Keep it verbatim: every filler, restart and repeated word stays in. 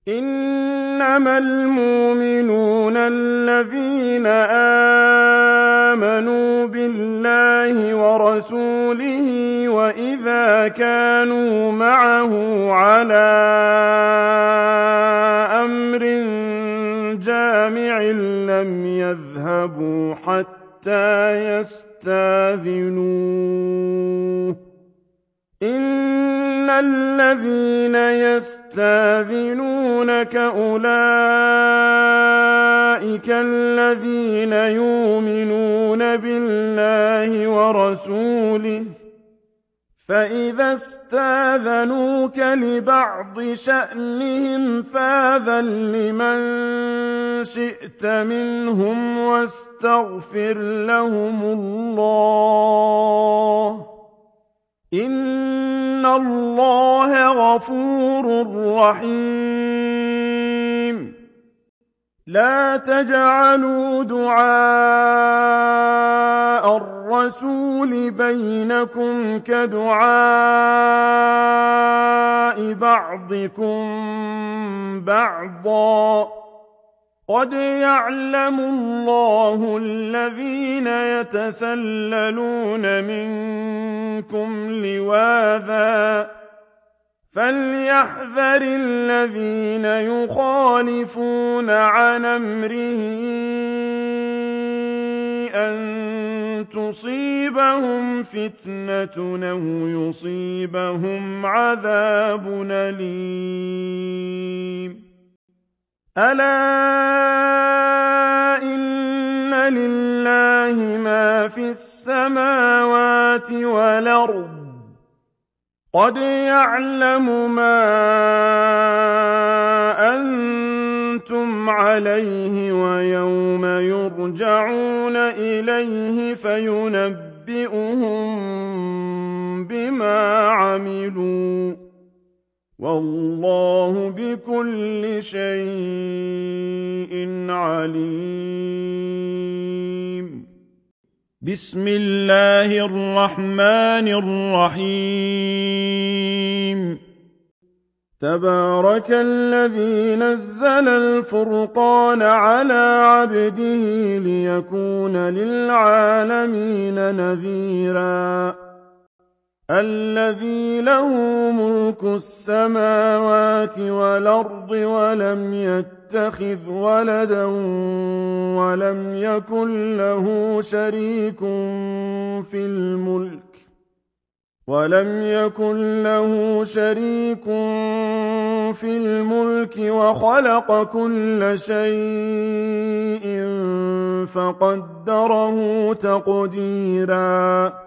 إنما المؤمنون الذين آمنوا بالله ورسوله وإذا كانوا معه على أمر جامع لم يذهبوا حتى يستاذنوه إن الذين يستاذنونك أولئك الذين يؤمنون بالله ورسوله فإذا استاذنوك لبعض شأنهم فاذن لمن شئت منهم واستغفر لهم الله إن الله غفور رحيم لا تجعلوا دعاء الرسول بينكم كدعاء بعضكم بعضا قد يعلم الله الذين يتسللون منكم لواذا فليحذر الذين يخالفون عن أمره أن تصيبهم فتنة أو يصيبهم عذاب أليم ألا إن لله ما في السماوات والأرض قد يعلم ما أنتم عليه ويوم يرجعون إليه فينبئهم بما عملوا والله بكل شيء عليم بسم الله الرحمن الرحيم تبارك الذي نزل الفرقان على عبده ليكون للعالمين نذيرا الذي له ملك السماوات والأرض ولم يتخذ ولدا ولم يكن له شريك في الملك ولم يكن له شريك في الملك وخلق كل شيء فقدره تقديرا